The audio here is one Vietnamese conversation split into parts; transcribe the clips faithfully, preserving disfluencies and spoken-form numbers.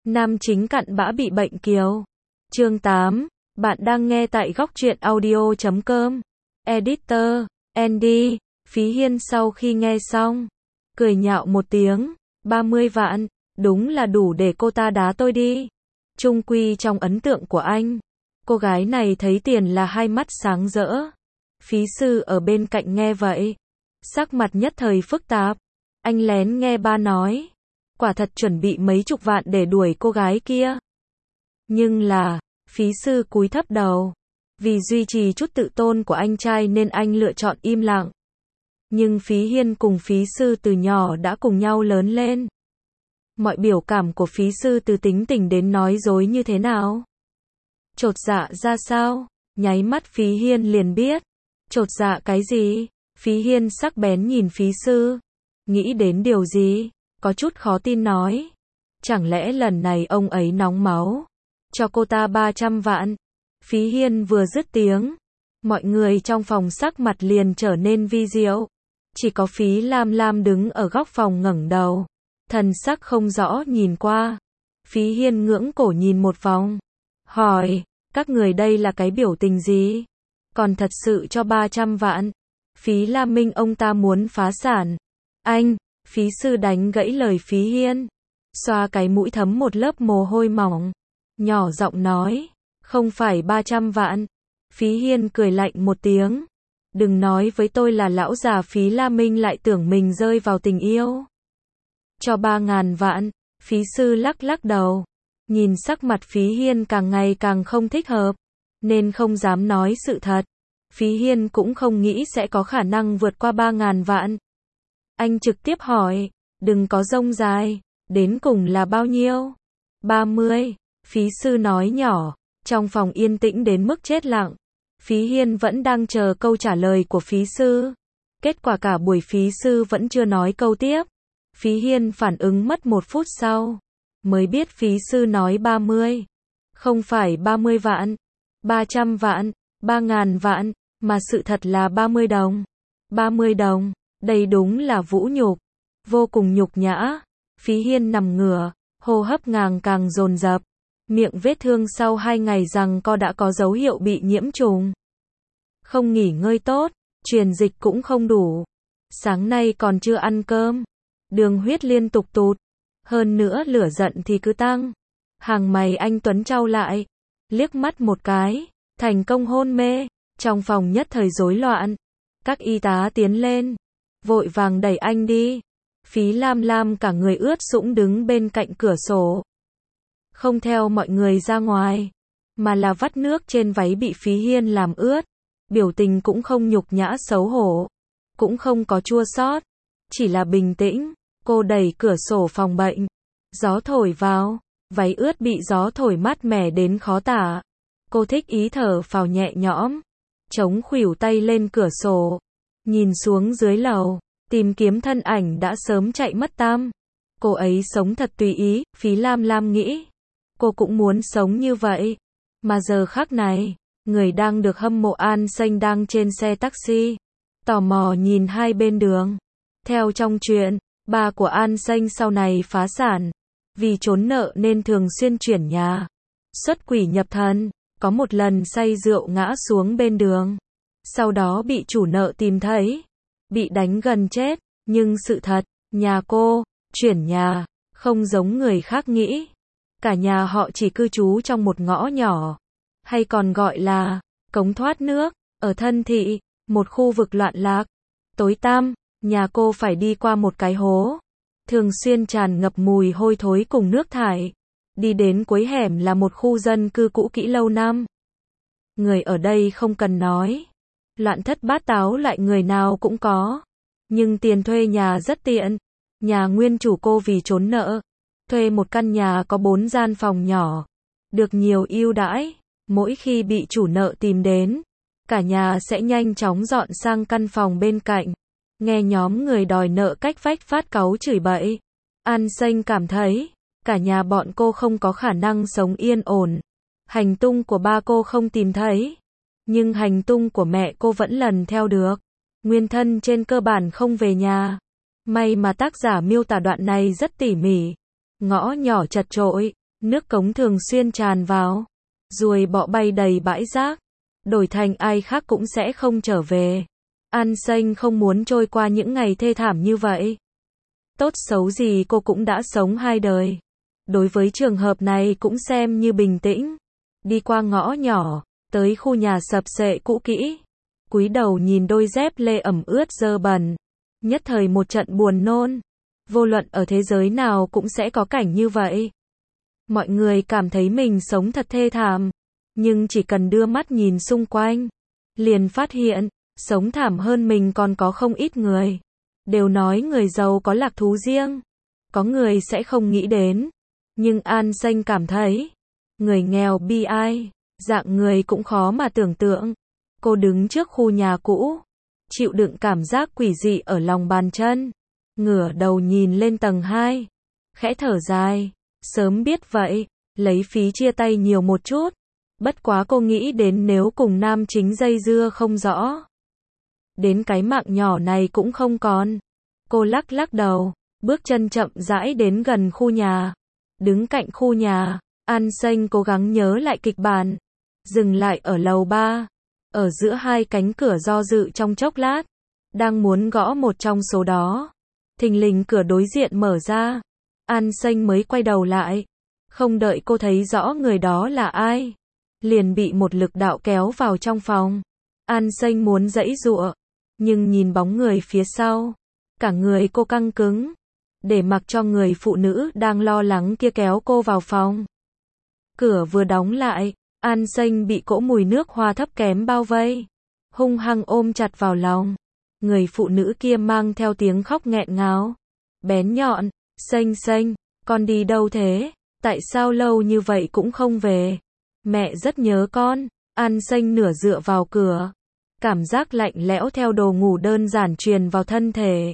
Nam chính cặn bã bị bệnh kiều. Chương tám. Bạn đang nghe tại góc truyện audio chấm com. Editor, Andy. Phí Hiên sau khi nghe xong, cười nhạo một tiếng. ba mươi vạn, đúng là đủ để cô ta đá tôi đi. Chung quy trong ấn tượng của anh, cô gái này thấy tiền là hai mắt sáng rỡ. Phí sư ở bên cạnh nghe vậy, sắc mặt nhất thời phức tạp. Anh lén nghe ba nói, quả thật chuẩn bị mấy chục vạn để đuổi cô gái kia. Nhưng là, phí sư cúi thấp đầu. Vì duy trì chút tự tôn của anh trai nên anh lựa chọn im lặng. Nhưng Phí Hiên cùng phí sư từ nhỏ đã cùng nhau lớn lên. Mọi biểu cảm của phí sư từ tính tình đến nói dối như thế nào? Chột dạ ra sao? Nháy mắt Phí Hiên liền biết. Chột dạ cái gì? Phí Hiên sắc bén nhìn phí sư. Nghĩ đến điều gì? Có chút khó tin nói. Chẳng lẽ lần này ông ấy nóng máu? Cho cô ta ba trăm vạn. Phí Hiên vừa dứt tiếng, mọi người trong phòng sắc mặt liền trở nên vi diệu. Chỉ có Phí Lam Lam đứng ở góc phòng ngẩng đầu, thần sắc không rõ nhìn qua. Phí Hiên ngưỡng cổ nhìn một vòng, hỏi, các người đây là cái biểu tình gì? Còn thật sự cho ba trăm vạn? Phí Lam Minh ông ta muốn phá sản. Anh, phí sư đánh gãy lời Phí Hiên, xoa cái mũi thấm một lớp mồ hôi mỏng, nhỏ giọng nói, không phải ba trăm vạn. Phí Hiên cười lạnh một tiếng. Đừng nói với tôi là lão già Phí La Minh lại tưởng mình rơi vào tình yêu. Cho ba ngàn vạn. Phí sư lắc lắc đầu. Nhìn sắc mặt Phí Hiên càng ngày càng không thích hợp, nên không dám nói sự thật. Phí Hiên cũng không nghĩ sẽ có khả năng vượt qua ba ngàn vạn. Anh trực tiếp hỏi, đừng có rông dài, đến cùng là bao nhiêu? ba mươi. Phí sư nói nhỏ. Trong phòng yên tĩnh đến mức chết lặng. Phí Hiên vẫn đang chờ câu trả lời của phí sư. Kết quả cả buổi phí sư vẫn chưa nói câu tiếp. Phí Hiên phản ứng mất một phút sau, mới biết phí sư nói ba mươi. Không phải ba mươi vạn, ba trăm vạn, ba ngàn vạn, mà sự thật là ba mươi đồng. ba mươi đồng, đây đúng là vũ nhục, vô cùng nhục nhã. Phí Hiên nằm ngửa, hô hấp ngàng càng dồn dập. Miệng vết thương sau hai ngày giằng co đã có dấu hiệu bị nhiễm trùng. Không nghỉ ngơi tốt, truyền dịch cũng không đủ. Sáng nay còn chưa ăn cơm, đường huyết liên tục tụt. Hơn nữa lửa giận thì cứ tăng. Hàng mày anh Tuấn trao lại, liếc mắt một cái, thành công hôn mê. Trong phòng nhất thời rối loạn. Các y tá tiến lên, vội vàng đẩy anh đi. Phí Lam Lam cả người ướt sũng đứng bên cạnh cửa sổ. Không theo mọi người ra ngoài, mà là vắt nước trên váy bị Phí Hiên làm ướt. Biểu tình cũng không nhục nhã xấu hổ, cũng không có chua xót, chỉ là bình tĩnh. Cô đẩy cửa sổ phòng bệnh, gió thổi vào, váy ướt bị gió thổi mát mẻ đến khó tả. Cô thích ý thở phào nhẹ nhõm, chống khuỷu tay lên cửa sổ, nhìn xuống dưới lầu, tìm kiếm thân ảnh đã sớm chạy mất tăm. Cô ấy sống thật tùy ý, Phí Lam Lam nghĩ. Cô cũng muốn sống như vậy. Mà giờ khắc này, người đang được hâm mộ An Xanh đang trên xe taxi, tò mò nhìn hai bên đường. Theo trong chuyện, ba của An Xanh sau này phá sản, vì trốn nợ nên thường xuyên chuyển nhà, xuất quỷ nhập thần. Có một lần say rượu ngã xuống bên đường, sau đó bị chủ nợ tìm thấy, bị đánh gần chết. Nhưng sự thật, nhà cô, chuyển nhà, không giống người khác nghĩ. Cả nhà họ chỉ cư trú trong một ngõ nhỏ, hay còn gọi là cống thoát nước, ở Thân Thị, một khu vực loạn lạc, tối tăm. Nhà cô phải đi qua một cái hố, thường xuyên tràn ngập mùi hôi thối cùng nước thải. Đi đến cuối hẻm là một khu dân cư cũ kỹ lâu năm. Người ở đây không cần nói, loạn thất bát táo lại người nào cũng có. Nhưng tiền thuê nhà rất tiện. Nhà nguyên chủ cô vì trốn nợ, thuê một căn nhà có bốn gian phòng nhỏ, được nhiều ưu đãi. Mỗi khi bị chủ nợ tìm đến, cả nhà sẽ nhanh chóng dọn sang căn phòng bên cạnh. Nghe nhóm người đòi nợ cách vách phát cáu chửi bậy, An Xanh cảm thấy cả nhà bọn cô không có khả năng sống yên ổn. Hành tung của ba cô không tìm thấy, nhưng hành tung của mẹ cô vẫn lần theo được. Nguyên thân trên cơ bản không về nhà. May mà tác giả miêu tả đoạn này rất tỉ mỉ. Ngõ nhỏ chật chội, Nước cống thường xuyên tràn vào, ruồi bọ bay đầy bãi rác, đổi thành ai khác cũng sẽ không trở về. An Xanh không muốn trôi qua những ngày thê thảm như vậy. Tốt xấu gì cô cũng đã sống hai đời. Đối với trường hợp này cũng xem như bình tĩnh. Đi qua ngõ nhỏ, tới khu nhà sập xệ cũ kỹ. Cúi đầu nhìn đôi dép lê ẩm ướt dơ bẩn. Nhất thời một trận buồn nôn. Vô luận ở thế giới nào cũng sẽ có cảnh như vậy. Mọi người cảm thấy mình sống thật thê thảm. Nhưng chỉ cần đưa mắt nhìn xung quanh, liền phát hiện, sống thảm hơn mình còn có không ít người. Đều nói người giàu có lạc thú riêng. Có người sẽ không nghĩ đến. Nhưng An Xanh cảm thấy, người nghèo bi ai, dạng người cũng khó mà tưởng tượng. Cô đứng trước khu nhà cũ, chịu đựng cảm giác quỷ dị ở lòng bàn chân, ngửa đầu nhìn lên tầng hai, khẽ thở dài, sớm biết vậy, lấy phí chia tay nhiều một chút. Bất quá cô nghĩ đến nếu cùng nam chính dây dưa không rõ, đến cái mạng nhỏ này cũng không còn. Cô lắc lắc đầu, bước chân chậm rãi đến gần khu nhà. Đứng cạnh khu nhà, An Xanh cố gắng nhớ lại kịch bản. Dừng lại ở lầu ba. Ở giữa hai cánh cửa do dự trong chốc lát. Đang muốn gõ một trong số đó. Thình lình cửa đối diện mở ra. An Xanh mới quay đầu lại. Không đợi cô thấy rõ người đó là ai, liền bị một lực đạo kéo vào trong phòng. An Xanh muốn giãy giụa, nhưng nhìn bóng người phía sau, cả người cô căng cứng, để mặc cho người phụ nữ đang lo lắng kia kéo cô vào phòng. Cửa vừa đóng lại, An Xanh bị cỗ mùi nước hoa thấp kém bao vây, hung hăng ôm chặt vào lòng. Người phụ nữ kia mang theo tiếng khóc nghẹn ngào, bén nhọn, "Xanh Xanh, con đi đâu thế? Tại sao lâu như vậy cũng không về? Mẹ rất nhớ con." An Xanh nửa dựa vào cửa, cảm giác lạnh lẽo theo đồ ngủ đơn giản truyền vào thân thể.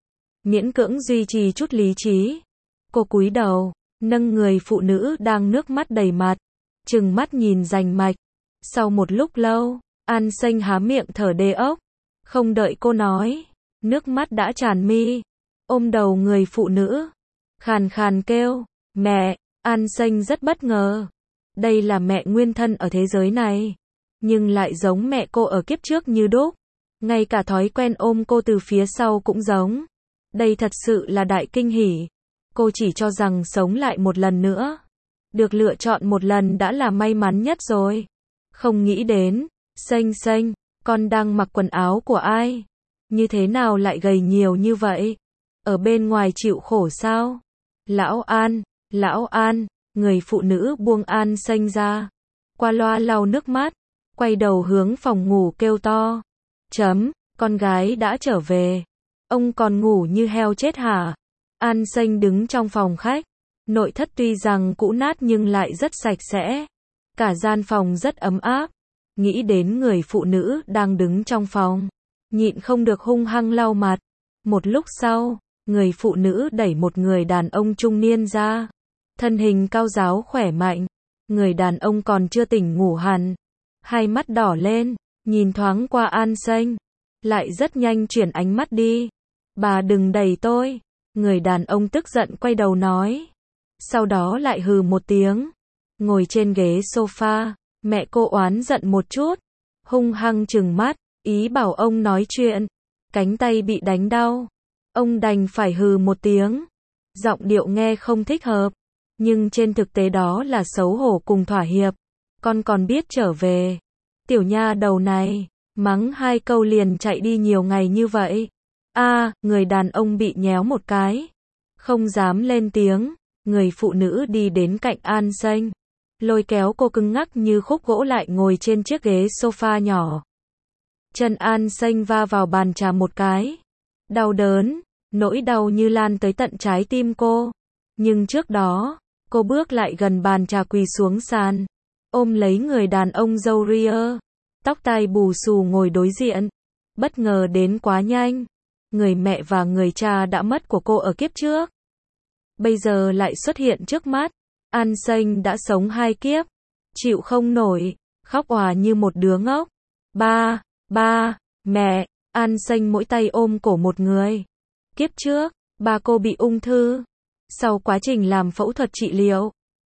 Miễn cưỡng duy trì chút lý trí, cô cúi đầu, nâng người phụ nữ đang nước mắt đầy mặt, trừng mắt nhìn rành mạch. Sau một lúc lâu, An Xanh há miệng thở đê ốc, không đợi cô nói, nước mắt đã tràn mi, ôm đầu người phụ nữ, khàn khàn kêu, "Mẹ." An Xanh rất bất ngờ, đây là mẹ nguyên thân ở thế giới này, nhưng lại giống mẹ cô ở kiếp trước như đúc, ngay cả thói quen ôm cô từ phía sau cũng giống. Đây thật sự là đại kinh hỉ. Cô chỉ cho rằng sống lại một lần nữa, được lựa chọn một lần đã là may mắn nhất rồi. Không nghĩ đến, Xanh Xanh, con đang mặc quần áo của ai? Như thế nào lại gầy nhiều như vậy? Ở bên ngoài chịu khổ sao? Lão An, Lão An, người phụ nữ buông An Xanh ra, qua loa lau nước mắt, quay đầu hướng phòng ngủ kêu to. Chấm, con gái đã trở về. Ông còn ngủ như heo chết hả? An Xanh đứng trong phòng khách. Nội thất tuy rằng cũ nát nhưng lại rất sạch sẽ. Cả gian phòng rất ấm áp. Nghĩ đến người phụ nữ đang đứng trong phòng, nhịn không được hung hăng lau mặt. Một lúc sau, người phụ nữ đẩy một người đàn ông trung niên ra. Thân hình cao ráo khỏe mạnh. Người đàn ông còn chưa tỉnh ngủ hẳn. Hai mắt đỏ lên, nhìn thoáng qua An Xanh, lại rất nhanh chuyển ánh mắt đi. "Bà đừng đẩy tôi." Người đàn ông tức giận quay đầu nói. Sau đó lại hừ một tiếng. Ngồi trên ghế sofa, mẹ cô oán giận một chút, hung hăng trừng mắt, ý bảo ông nói chuyện. Cánh tay bị đánh đau, ông đành phải hừ một tiếng. Giọng điệu nghe không thích hợp, nhưng trên thực tế đó là xấu hổ cùng thỏa hiệp. "Con còn biết trở về. Tiểu nha đầu này." Mắng hai câu liền chạy đi nhiều ngày như vậy. A, à, người đàn ông bị nhéo một cái, không dám lên tiếng. Người phụ nữ đi đến cạnh An Xanh, lôi kéo cô cứng ngắc như khúc gỗ lại ngồi trên chiếc ghế sofa nhỏ. Chân An Xanh va vào bàn trà một cái. Đau đớn, nỗi đau như lan tới tận trái tim cô. Nhưng trước đó, cô bước lại gần bàn trà quỳ xuống sàn, ôm lấy người đàn ông râu ria, tóc tai bù xù ngồi đối diện. Bất ngờ đến quá nhanh. Người mẹ và người cha đã mất của cô ở kiếp trước, bây giờ lại xuất hiện trước mắt. An Xanh đã sống hai kiếp, chịu không nổi, khóc òa như một đứa ngốc. Ba, ba, mẹ. An Xanh mỗi tay ôm cổ một người. Kiếp trước, ba cô bị ung thư. Sau quá trình làm phẫu thuật trị liệu,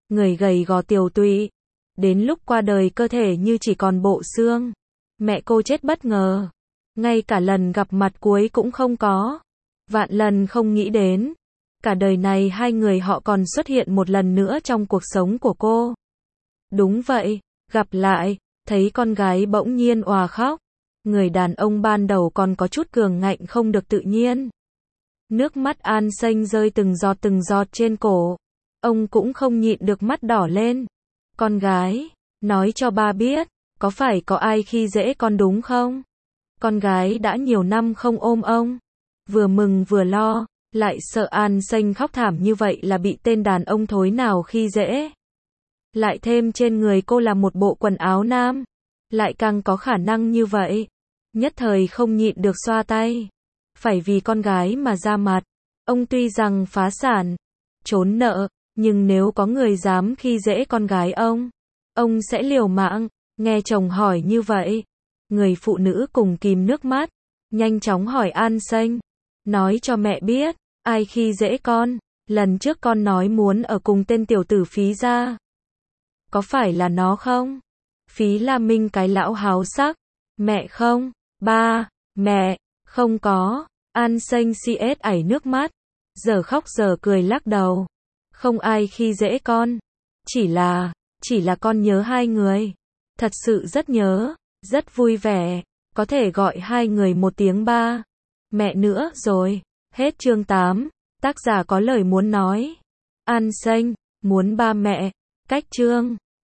người gầy gò tiều tụy. Đến lúc qua đời cơ thể như chỉ còn bộ xương. Mẹ cô chết bất ngờ. Ngay cả lần gặp mặt cuối cũng không có. Vạn lần không nghĩ đến. Cả đời này hai người họ còn xuất hiện một lần nữa trong cuộc sống của cô. Đúng vậy, gặp lại, thấy con gái bỗng nhiên òa khóc. Người đàn ông ban đầu còn có chút cường ngạnh không được tự nhiên. Nước mắt An Xanh rơi từng giọt từng giọt trên cổ. Ông cũng không nhịn được mắt đỏ lên. Con gái, nói cho ba biết, có phải có ai khi dễ con đúng không? Con gái đã nhiều năm không ôm ông. Vừa mừng vừa lo, lại sợ An Xanh khóc thảm như vậy là bị tên đàn ông thối nào khi dễ. Lại thêm trên người cô là một bộ quần áo nam. Lại càng có khả năng như vậy. Nhất thời không nhịn được xoa tay. Phải vì con gái mà ra mặt. Ông tuy rằng phá sản, trốn nợ, nhưng nếu có người dám khi dễ con gái ông, ông sẽ liều mạng. Nghe chồng hỏi như vậy, người phụ nữ cùng kìm nước mắt, nhanh chóng hỏi An Xanh. Nói cho mẹ biết, ai khi dễ con, lần trước con nói muốn ở cùng tên tiểu tử Phí gia. Có phải là nó không? Phí La Minh cái lão háo sắc. Mẹ không, ba, mẹ, không có. An Xanh xê ét ảy nước mắt, giờ khóc giờ cười lắc đầu. Không ai khi dễ con. Chỉ là, chỉ là con nhớ hai người. Thật sự rất nhớ, rất vui vẻ. Có thể gọi hai người một tiếng ba, mẹ nữa rồi. Hết chương tám. Tác giả có lời muốn nói. An Xanh, muốn ba mẹ. Cách chương.